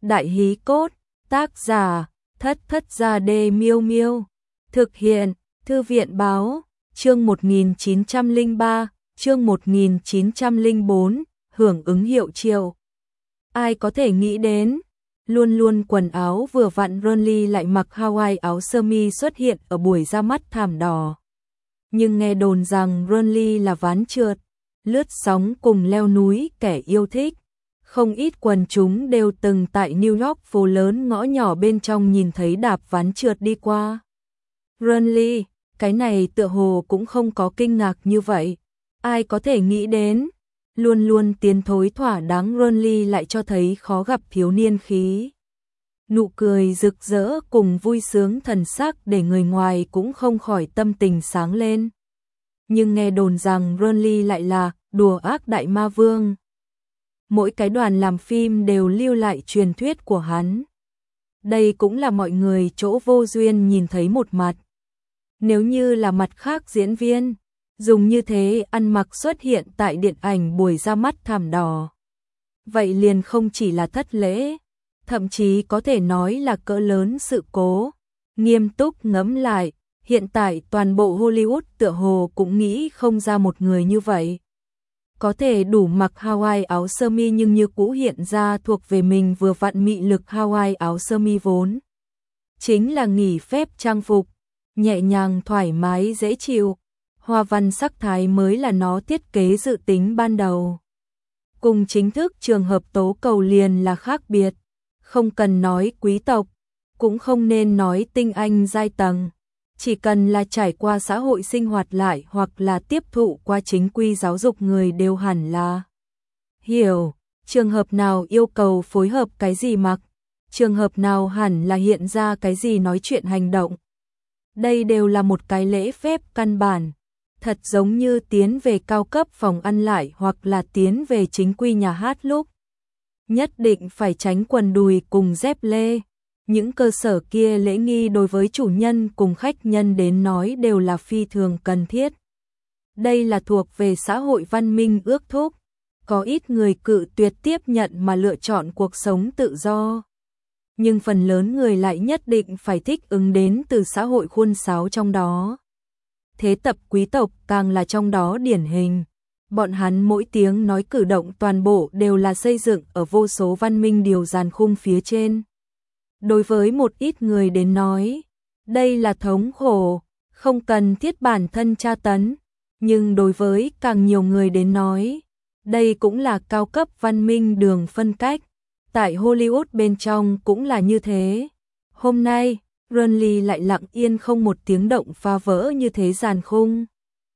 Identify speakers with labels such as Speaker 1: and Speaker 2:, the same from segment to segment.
Speaker 1: Đại hí cốt, tác giả, Thất Thất Gia Đê Miêu Miêu. Thực hiện, Thư viện báo, chương 1903, chương 1904, hưởng ứng hiệu triệu. Ai có thể nghĩ đến, luôn luôn quần áo vừa vặn Ronly lại mặc Hawaii áo sơ mi xuất hiện ở buổi ra mắt thảm đỏ. Nhưng nghe đồn rằng Ronly là ván trượt, lướt sóng cùng leo núi kẻ yêu thích. Không ít quần chúng đều từng tại New York phố lớn ngõ nhỏ bên trong nhìn thấy đạp ván trượt đi qua. Ronly, cái này tựa hồ cũng không có kinh ngạc như vậy. Ai có thể nghĩ đến, luôn luôn tiến thối thỏa đáng Ronly lại cho thấy khó gặp thiếu niên khí. Nụ cười rực rỡ cùng vui sướng thần sắc để người ngoài cũng không khỏi tâm tình sáng lên. Nhưng nghe đồn rằng Ronly lại là đùa ác đại ma vương. Mỗi cái đoàn làm phim đều lưu lại truyền thuyết của hắn. Đây cũng là mọi người chỗ vô duyên nhìn thấy một mặt. Nếu như là mặt khác diễn viên, dùng như thế ăn mặc xuất hiện tại điện ảnh buổi ra mắt thảm đỏ. Vậy liền không chỉ là thất lễ, thậm chí có thể nói là cỡ lớn sự cố. Nghiêm túc ngẫm lại, hiện tại toàn bộ Hollywood tựa hồ cũng nghĩ không ra một người như vậy. Có thể đủ mặc Hawaii áo sơ mi nhưng như cũ hiện ra thuộc về mình vừa vặn mị lực Hawaii áo sơ mi vốn. Chính là nghỉ phép trang phục, nhẹ nhàng thoải mái dễ chịu, hoa văn sắc thái mới là nó thiết kế dự tính ban đầu. Cùng chính thức trường hợp tố cầu liền là khác biệt, không cần nói quý tộc, cũng không nên nói tinh anh giai tầng. Chỉ cần là trải qua xã hội sinh hoạt lại hoặc là tiếp thụ qua chính quy giáo dục người đều hẳn là hiểu, trường hợp nào yêu cầu phối hợp cái gì mặc, trường hợp nào hẳn là hiện ra cái gì nói chuyện hành động. Đây đều là một cái lễ phép căn bản, thật giống như tiến về cao cấp phòng ăn lại hoặc là tiến về chính quy nhà hát lúc. Nhất định phải tránh quần đùi cùng dép lê. Những cơ sở kia lễ nghi đối với chủ nhân cùng khách nhân đến nói đều là phi thường cần thiết. Đây là thuộc về xã hội văn minh ước thúc. Có ít người cự tuyệt tiếp nhận mà lựa chọn cuộc sống tự do. Nhưng phần lớn người lại nhất định phải thích ứng đến từ xã hội khuôn sáo trong đó. Thế tập quý tộc càng là trong đó điển hình. Bọn hắn mỗi tiếng nói cử động toàn bộ đều là xây dựng ở vô số văn minh điều dàn khung phía trên. Đối với một ít người đến nói, đây là thống khổ, không cần thiết bản thân tra tấn. Nhưng đối với càng nhiều người đến nói, đây cũng là cao cấp văn minh đường phân cách. Tại Hollywood bên trong cũng là như thế. Hôm nay, Ronly lại lặng yên không một tiếng động phá vỡ như thế dàn khung.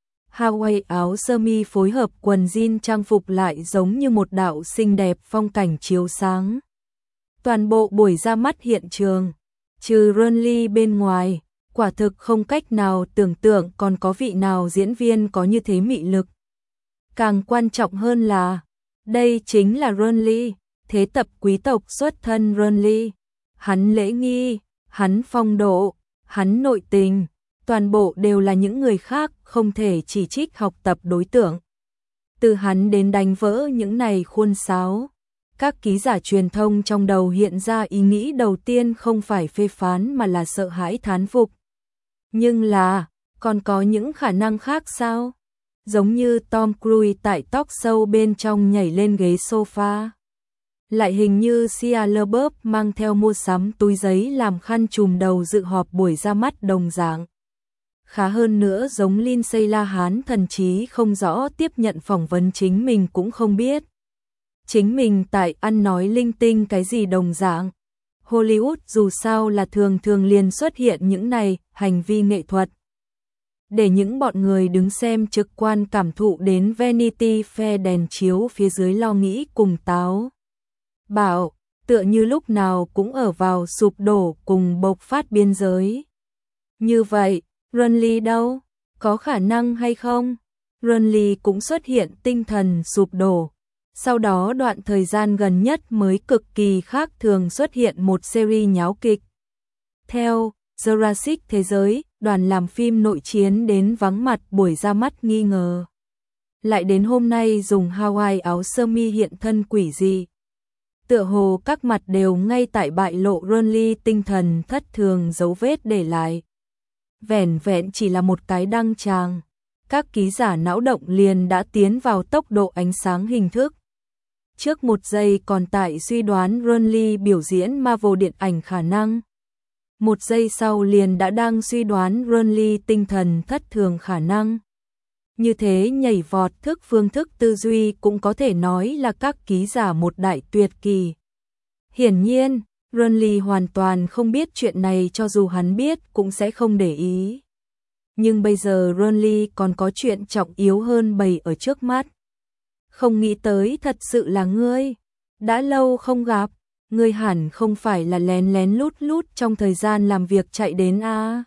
Speaker 1: Hawaii áo sơ mi phối hợp quần jean trang phục lại giống như một đạo xinh đẹp phong cảnh chiếu sáng. Toàn bộ buổi ra mắt hiện trường, trừ Ronly bên ngoài, quả thực không cách nào tưởng tượng còn có vị nào diễn viên có như thế mị lực. Càng quan trọng hơn là, đây chính là Ronly, thế tập quý tộc xuất thân Ronly. Hắn lễ nghi, hắn phong độ, hắn nội tình, toàn bộ đều là những người khác không thể chỉ trích học tập đối tượng. Từ hắn đến đánh vỡ những này khuôn sáo. Các ký giả truyền thông trong đầu hiện ra ý nghĩ đầu tiên không phải phê phán mà là sợ hãi thán phục. Nhưng là, còn có những khả năng khác sao? Giống như Tom Cruise tại talk show bên trong nhảy lên ghế sofa. Lại hình như Shia LaBeouf mang theo mua sắm túi giấy làm khăn trùm đầu dự họp buổi ra mắt đồng dạng. Khá hơn nữa giống Lindsay Lohan thần trí không rõ tiếp nhận phỏng vấn chính mình cũng không biết. Chính mình tại ăn nói linh tinh cái gì đồng dạng. Hollywood dù sao là thường thường liền xuất hiện những này hành vi nghệ thuật. Để những bọn người đứng xem trực quan cảm thụ đến Vanity Fair đèn chiếu phía dưới lo nghĩ cùng táo. Bảo, tựa như lúc nào cũng ở vào sụp đổ cùng bộc phát biên giới. Như vậy, Ronly đâu? Có khả năng hay không? Ronly cũng xuất hiện tinh thần sụp đổ. Sau đó đoạn thời gian gần nhất mới cực kỳ khác thường xuất hiện một series nháo kịch. Theo Jurassic Thế giới, đoàn làm phim nội chiến đến vắng mặt buổi ra mắt nghi ngờ. Lại đến hôm nay dùng Hawaii áo sơ mi hiện thân quỷ dị. Tựa hồ các mặt đều ngay tại bại lộ Ronly tinh thần thất thường dấu vết để lại. Vẻn vẹn chỉ là một cái đăng tràng, các ký giả não động liền đã tiến vào tốc độ ánh sáng hình thức. Trước một giây còn tại suy đoán Ronly biểu diễn Marvel điện ảnh khả năng. Một giây sau liền đã đang suy đoán Ronly tinh thần thất thường khả năng. Như thế nhảy vọt phương thức tư duy cũng có thể nói là các ký giả một đại tuyệt kỳ. Hiển nhiên, Ronly hoàn toàn không biết chuyện này, cho dù hắn biết cũng sẽ không để ý. Nhưng bây giờ Ronly còn có chuyện trọng yếu hơn bày ở trước mắt. Không nghĩ tới thật sự là ngươi. Đã lâu không gặp, ngươi hẳn không phải là lén lén lút lút trong thời gian làm việc chạy đến à.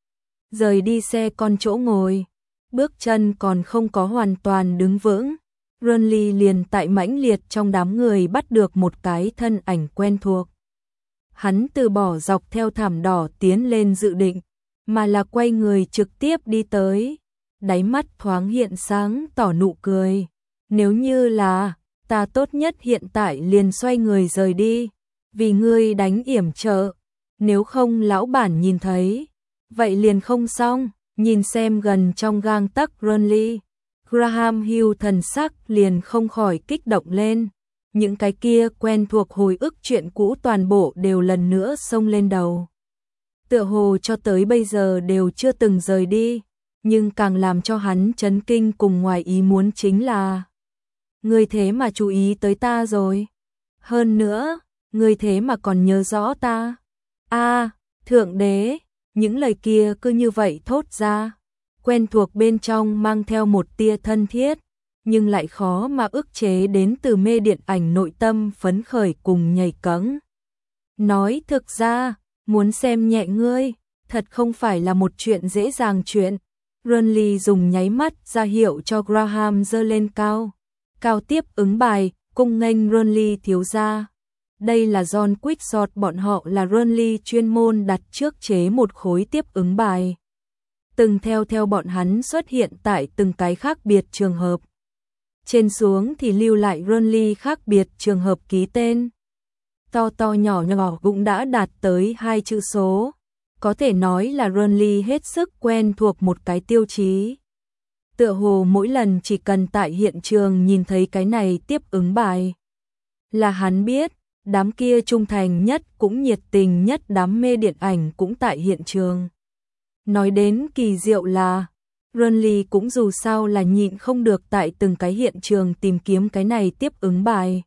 Speaker 1: Rời đi xe con chỗ ngồi, bước chân còn không có hoàn toàn đứng vững, Ronly liền tại mãnh liệt trong đám người bắt được một cái thân ảnh quen thuộc. Hắn từ bỏ dọc theo thảm đỏ tiến lên dự định, mà là quay người trực tiếp đi tới, đáy mắt thoáng hiện sáng tỏ nụ cười. Nếu như là ta, tốt nhất hiện tại liền xoay người rời đi, vì ngươi đánh yểm trợ, nếu không lão bản nhìn thấy, vậy liền không xong. Nhìn xem gần trong gang tấc Ronly, Graham Hill thần sắc liền không khỏi kích động lên. Những cái kia quen thuộc hồi ức chuyện cũ toàn bộ đều lần nữa xông lên đầu. Tựa hồ cho tới bây giờ đều chưa từng rời đi, nhưng càng làm cho hắn chấn kinh cùng ngoài ý muốn chính là ngươi thế mà chú ý tới ta rồi. Hơn nữa, ngươi thế mà còn nhớ rõ ta. A, thượng đế, những lời kia cứ như vậy thốt ra, quen thuộc bên trong mang theo một tia thân thiết, nhưng lại khó mà ức chế đến từ mê điện ảnh nội tâm phấn khởi cùng nhảy cẫng. Nói thực ra, muốn xem nhẹ ngươi, thật không phải là một chuyện dễ dàng chuyện. Ronly dùng nháy mắt ra hiệu cho Graham giơ lên cao. Cao tiếp ứng bài, cung nghênh Ronly thiếu gia. Đây là John Quickshot, bọn họ là Ronly chuyên môn đặt trước chế một khối tiếp ứng bài. Từng theo bọn hắn xuất hiện tại từng cái khác biệt trường hợp. Trên xuống thì lưu lại Ronly khác biệt trường hợp ký tên. To nhỏ nhỏ cũng đã đạt tới 2 chữ số. Có thể nói là Ronly hết sức quen thuộc một cái tiêu chí. Tựa hồ mỗi lần chỉ cần tại hiện trường nhìn thấy cái này tiếp ứng bài, là hắn biết, đám kia trung thành nhất cũng nhiệt tình nhất đám mê điện ảnh cũng tại hiện trường. Nói đến kỳ diệu là, Ronly cũng dù sao là nhịn không được tại từng cái hiện trường tìm kiếm cái này tiếp ứng bài.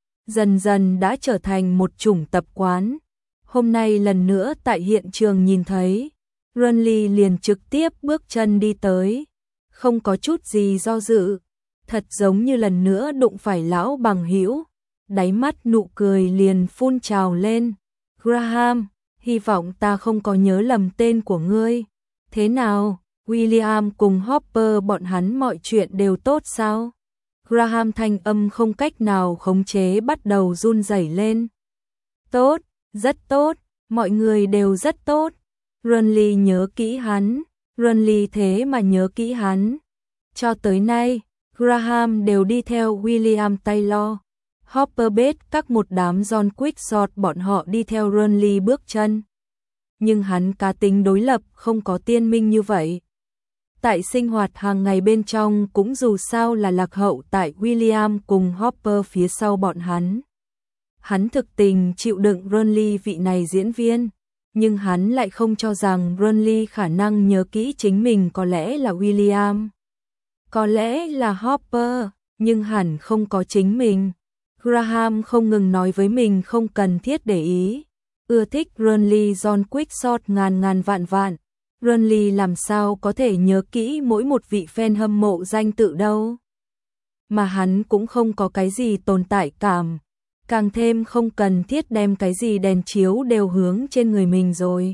Speaker 1: Dần dần đã trở thành một chủng tập quán. Hôm nay lần nữa tại hiện trường nhìn thấy, Ronly liền trực tiếp bước chân đi tới, không có chút gì do dự, thật giống như lần nữa đụng phải lão bằng hữu, đáy mắt nụ cười liền phun trào lên. Graham, hy vọng ta không có nhớ lầm tên của ngươi. Thế nào, William cùng Hopper bọn hắn mọi chuyện đều tốt sao? Graham thanh âm không cách nào khống chế bắt đầu run rẩy lên. Tốt, rất tốt, mọi người đều rất tốt. Ronly nhớ kỹ hắn, Ronly thế mà nhớ kỹ hắn. Cho tới nay, Graham đều đi theo William Taylor, Hopper Bates, các một đám John Quickshot bọn họ đi theo Ronly bước chân. Nhưng hắn cá tính đối lập không có tiên minh như vậy. Tại sinh hoạt hàng ngày bên trong cũng dù sao là lạc hậu tại William cùng Hopper phía sau bọn hắn. Hắn thực tình chịu đựng Ronly vị này diễn viên, nhưng hắn lại không cho rằng Ronly khả năng nhớ kỹ chính mình, có lẽ là William, có lẽ là Hopper, nhưng hẳn không có chính mình. Graham không ngừng nói với mình không cần thiết để ý. Ưa thích Ronly John Quickshot ngàn vạn. Ronly làm sao có thể nhớ kỹ mỗi một vị fan hâm mộ danh tự đâu. Mà hắn cũng không có cái gì tồn tại cảm. Càng thêm không cần thiết đem cái gì đèn chiếu đều hướng trên người mình rồi.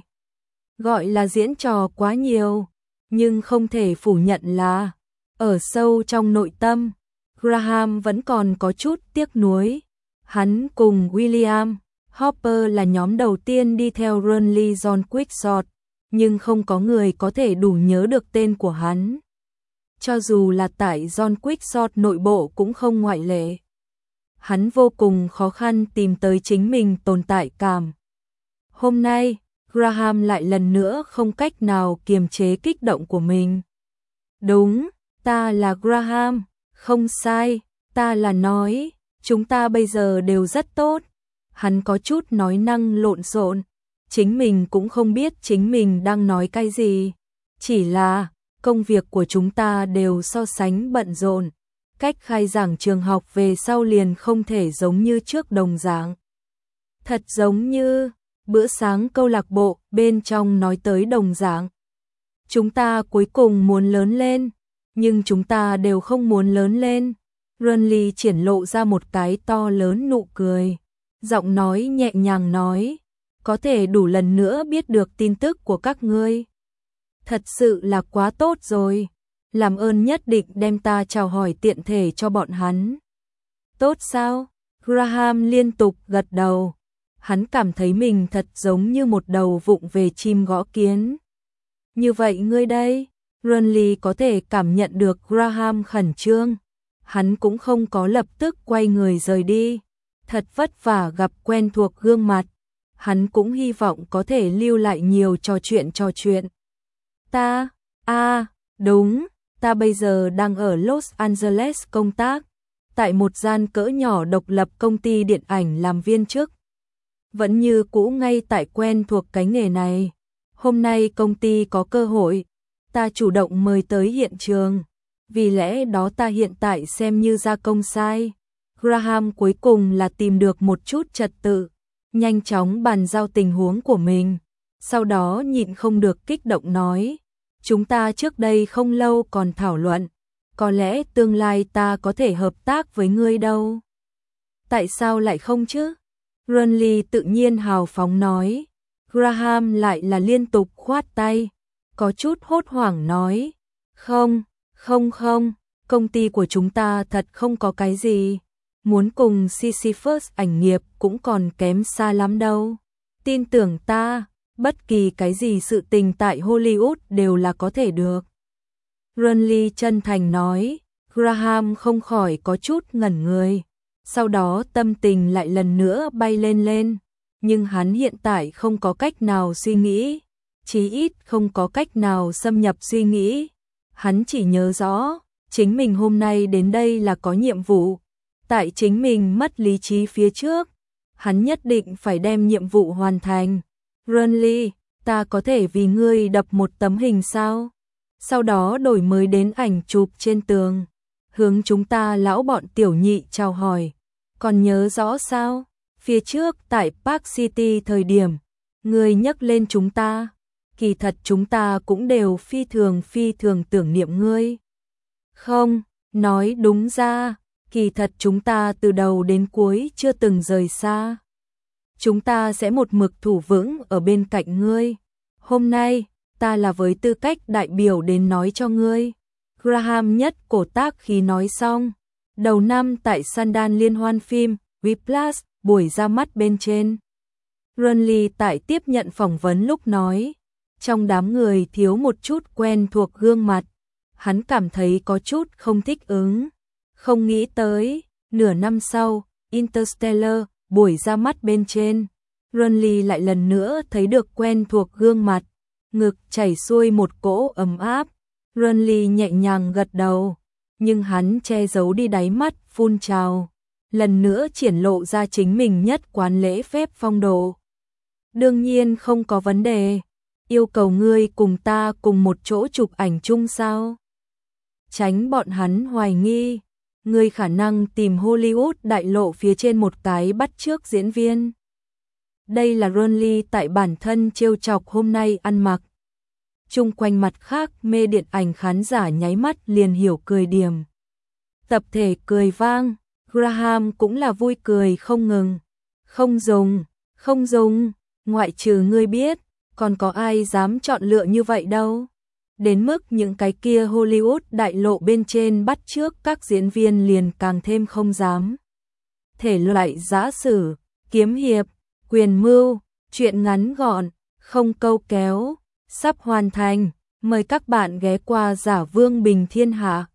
Speaker 1: Gọi là diễn trò quá nhiều, nhưng không thể phủ nhận là ở sâu trong nội tâm, Graham vẫn còn có chút tiếc nuối. Hắn cùng William, Hopper là nhóm đầu tiên đi theo Ronly John Quickshot, nhưng không có người có thể đủ nhớ được tên của hắn. Cho dù là tại John Quickshot nội bộ cũng không ngoại lệ. hắn vô cùng khó khăn tìm tới chính mình tồn tại cảm. Hôm nay, Graham lại lần nữa không cách nào kiềm chế kích động của mình. Đúng, ta là Graham, không sai, ta là nói, chúng ta bây giờ đều rất tốt. Hắn có chút nói năng lộn xộn, chính mình cũng không biết chính mình đang nói cái gì. Chỉ là, công việc của chúng ta đều so sánh bận rộn. Cách khai giảng trường học về sau liền không thể giống như trước đồng dạng. Thật giống như bữa sáng câu lạc bộ bên trong nói tới đồng dạng. Chúng ta cuối cùng muốn lớn lên, nhưng chúng ta đều không muốn lớn lên. Runley triển lộ ra một cái to lớn nụ cười. Giọng nói nhẹ nhàng nói, có thể đủ lần nữa biết được tin tức của các ngươi. Thật sự là quá tốt rồi. Làm ơn nhất định đem ta chào hỏi tiện thể cho bọn hắn. Tốt sao? Graham liên tục gật đầu. Hắn cảm thấy mình thật giống như một đầu vụng về chim gõ kiến. Như vậy ngươi đây? Runley có thể cảm nhận được Graham khẩn trương. Hắn cũng không có lập tức quay người rời đi. Thật vất vả gặp quen thuộc gương mặt. Hắn cũng hy vọng có thể lưu lại nhiều trò chuyện. Ta, đúng, ta bây giờ đang ở Los Angeles công tác, tại một gian cỡ nhỏ độc lập công ty điện ảnh làm viên chức. Vẫn như cũ ngay tại quen thuộc cái nghề này. Hôm nay công ty có cơ hội, ta chủ động mời tới hiện trường. Vì lẽ đó ta hiện tại xem như ra công sai. Graham cuối cùng là tìm được một chút trật tự, nhanh chóng bàn giao tình huống của mình. Sau đó nhịn không được kích động nói, chúng ta trước đây không lâu còn thảo luận, có lẽ tương lai ta có thể hợp tác với ngươi đâu. Tại sao lại không chứ? Runley tự nhiên hào phóng nói. Graham lại là liên tục khoát tay, có chút hốt hoảng nói, không, công ty của chúng ta thật không có cái gì. Muốn cùng Sisyphus ảnh nghiệp cũng còn kém xa lắm đâu. Tin tưởng ta, bất kỳ cái gì sự tình tại Hollywood đều là có thể được. Runley chân thành nói. Graham không khỏi có chút ngẩn người. Sau đó tâm tình lại lần nữa bay lên. Nhưng hắn hiện tại không có cách nào suy nghĩ. Chí ít không có cách nào xâm nhập suy nghĩ. Hắn chỉ nhớ rõ, chính mình hôm nay đến đây là có nhiệm vụ. Tại chính mình mất lý trí phía trước, hắn nhất định phải đem nhiệm vụ hoàn thành. Runley, ta có thể vì ngươi đập một tấm hình sao? Sau đó đổi mới đến ảnh chụp trên tường, hướng chúng ta lão bọn tiểu nhị chào hỏi. Còn nhớ rõ sao? Phía trước tại Park City thời điểm, ngươi nhắc lên chúng ta. Kỳ thật chúng ta cũng đều phi thường tưởng niệm ngươi. Không, nói đúng ra, kỳ thật chúng ta từ đầu đến cuối chưa từng rời xa. Chúng ta sẽ một mực thủ vững ở bên cạnh ngươi. Hôm nay, ta là với tư cách đại biểu đến nói cho ngươi. Graham nhất cổ tác khi nói xong. Đầu năm tại Sundance liên hoan phim, Whiplash, buổi ra mắt bên trên. Runley tại tiếp nhận phỏng vấn lúc nói. Trong đám người thiếu một chút quen thuộc gương mặt. Hắn cảm thấy có chút không thích ứng. Không nghĩ tới, nửa năm sau, Interstellar, buổi ra mắt bên trên. Runley lại lần nữa thấy được quen thuộc gương mặt. Ngực chảy xuôi một cỗ ấm áp. Runley nhẹ nhàng gật đầu. Nhưng hắn che giấu đi đáy mắt phun trào. Lần nữa triển lộ ra chính mình nhất quán lễ phép phong độ. Đương nhiên không có vấn đề. Yêu cầu ngươi cùng ta cùng một chỗ chụp ảnh chung sao? Tránh bọn hắn hoài nghi. Ngươi khả năng tìm Hollywood đại lộ phía trên một cái bắt chước diễn viên. Đây là Runley tại bản thân trêu chọc hôm nay ăn mặc. Chung quanh mặt khác mê điện ảnh khán giả nháy mắt liền hiểu cười điểm. Tập thể cười vang, Graham cũng là vui cười không ngừng. Không dùng, ngoại trừ ngươi biết, còn có ai dám chọn lựa như vậy đâu. Đến mức những cái kia Hollywood đại lộ bên trên bắt chước các diễn viên liền càng thêm không dám. Thể loại giã sử, kiếm hiệp, quyền mưu, truyện ngắn gọn, không câu kéo, sắp hoàn thành. Mời các bạn ghé qua Giả Vương Bình Thiên Hạ.